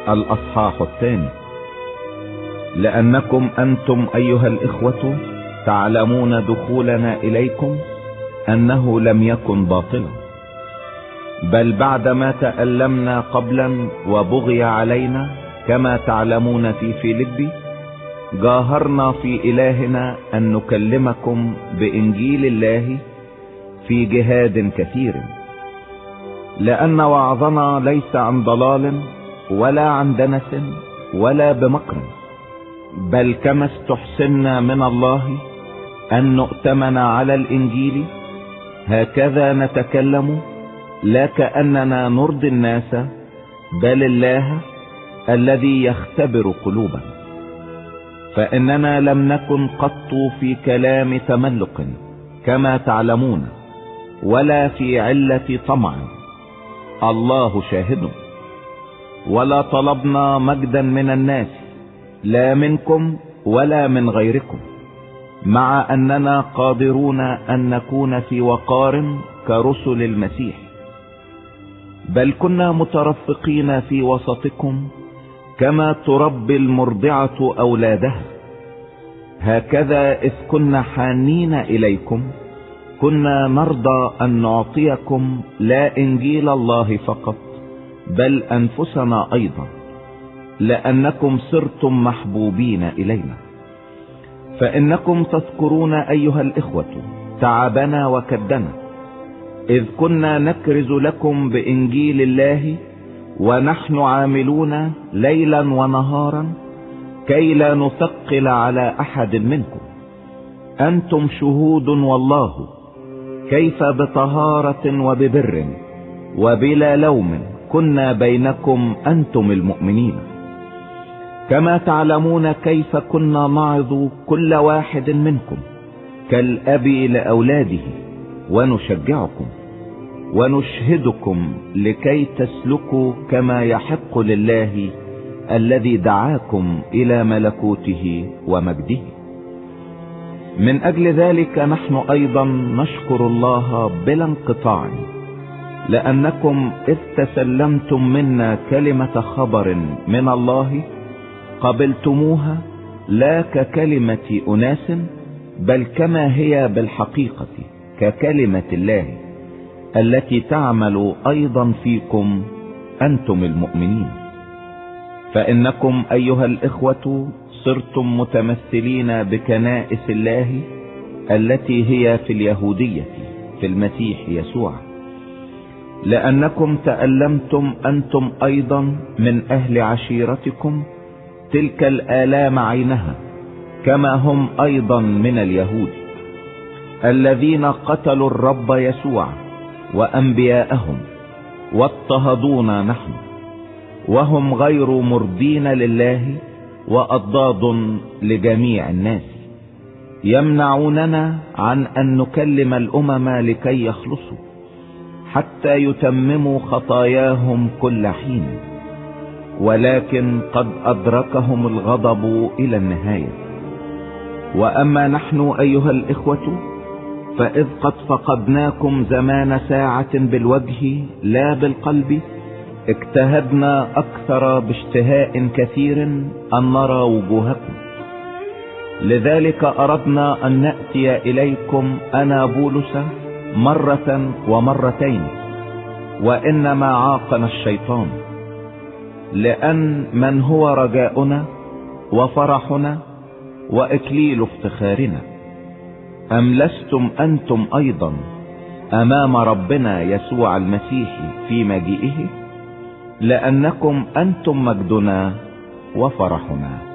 الأصحاح 2. لأنكم أنتم أيها الإخوة تعلمون دخولنا إليكم أنه لم يكن باطلا، بل بعدما تألمنا قبلا وبغي علينا كما تعلمون في فيلبي، جاهرنا في إلهنا أن نكلمكم بإنجيل الله في جهاد كثير، لأن وعظنا ليس عن ضلال ولا عن دنس ولا بمكر، بل كما استحسنا من الله أن نؤتمن على الإنجيل هكذا نتكلم، لا كأننا نرضي الناس بل الله الذي يختبر قلوبنا. فإننا لم نكن قط في كلام تملق كما تعلمون، ولا في علة طمع، الله شاهد، ولا طلبنا مجدا من الناس لا منكم ولا من غيركم، مع أننا قادرون أن نكون في وقار كرسل المسيح، بل كنا مترفقين في وسطكم كما تربي المرضعة أولادها، هكذا إذ كنا حانين إليكم كنا نرضى أن نعطيكم لا إنجيل الله فقط بل أنفسنا أيضا، لأنكم صرتم محبوبين إلينا. فإنكم تذكرون أيها الإخوة تعبنا وكدنا، إذ كنا نكرز لكم بإنجيل الله ونحن عاملون ليلا ونهارا كي لا نثقل على أحد منكم. أنتم شهود والله كيف بطهارة وببر وبلا لوم كنا بينكم أنتم المؤمنين، كما تعلمون كيف كنا نعظ كل واحد منكم كالأب لأولاده، ونشجعكم ونشهدكم لكي تسلكوا كما يحق لله الذي دعاكم إلى ملكوته ومجده. من أجل ذلك نحن أيضا نشكر الله بلا انقطاع، لأنكم إذ تسلمتم منا كلمة خبر من الله قبلتموها لا ككلمة أناس بل كما هي بالحقيقة ككلمة الله التي تعمل أيضا فيكم أنتم المؤمنين. فإنكم أيها الإخوة صرتم متمثلين بكنائس الله التي هي في اليهودية في المسيح يسوع، لأنكم تألمتم أنتم أيضا من أهل عشيرتكم تلك الآلام عينها، كما هم أيضا من اليهود الذين قتلوا الرب يسوع وأنبياءهم واضطهدونا نحن، وهم غير مرضين لله وأضداد لجميع الناس، يمنعوننا عن أن نكلم الأمم لكي يخلصوا حتى يتمموا خطاياهم كل حين، ولكن قد أدركهم الغضب إلى النهاية. وأما نحن أيها الإخوة فإذ قد فقدناكم زمان ساعة بالوجه لا بالقلب، اجتهدنا أكثر باشتهاء كثير أن نرى وجوهكم، لذلك أردنا أن نأتي إليكم أنا بولس مرة ومرتين، وإنما عاقنا الشيطان، لأن من هو رجاؤنا وفرحنا وإكليل افتخارنا؟ أم لستم أنتم أيضا أمام ربنا يسوع المسيح في مجيئه؟ لأنكم أنتم مجدنا وفرحنا.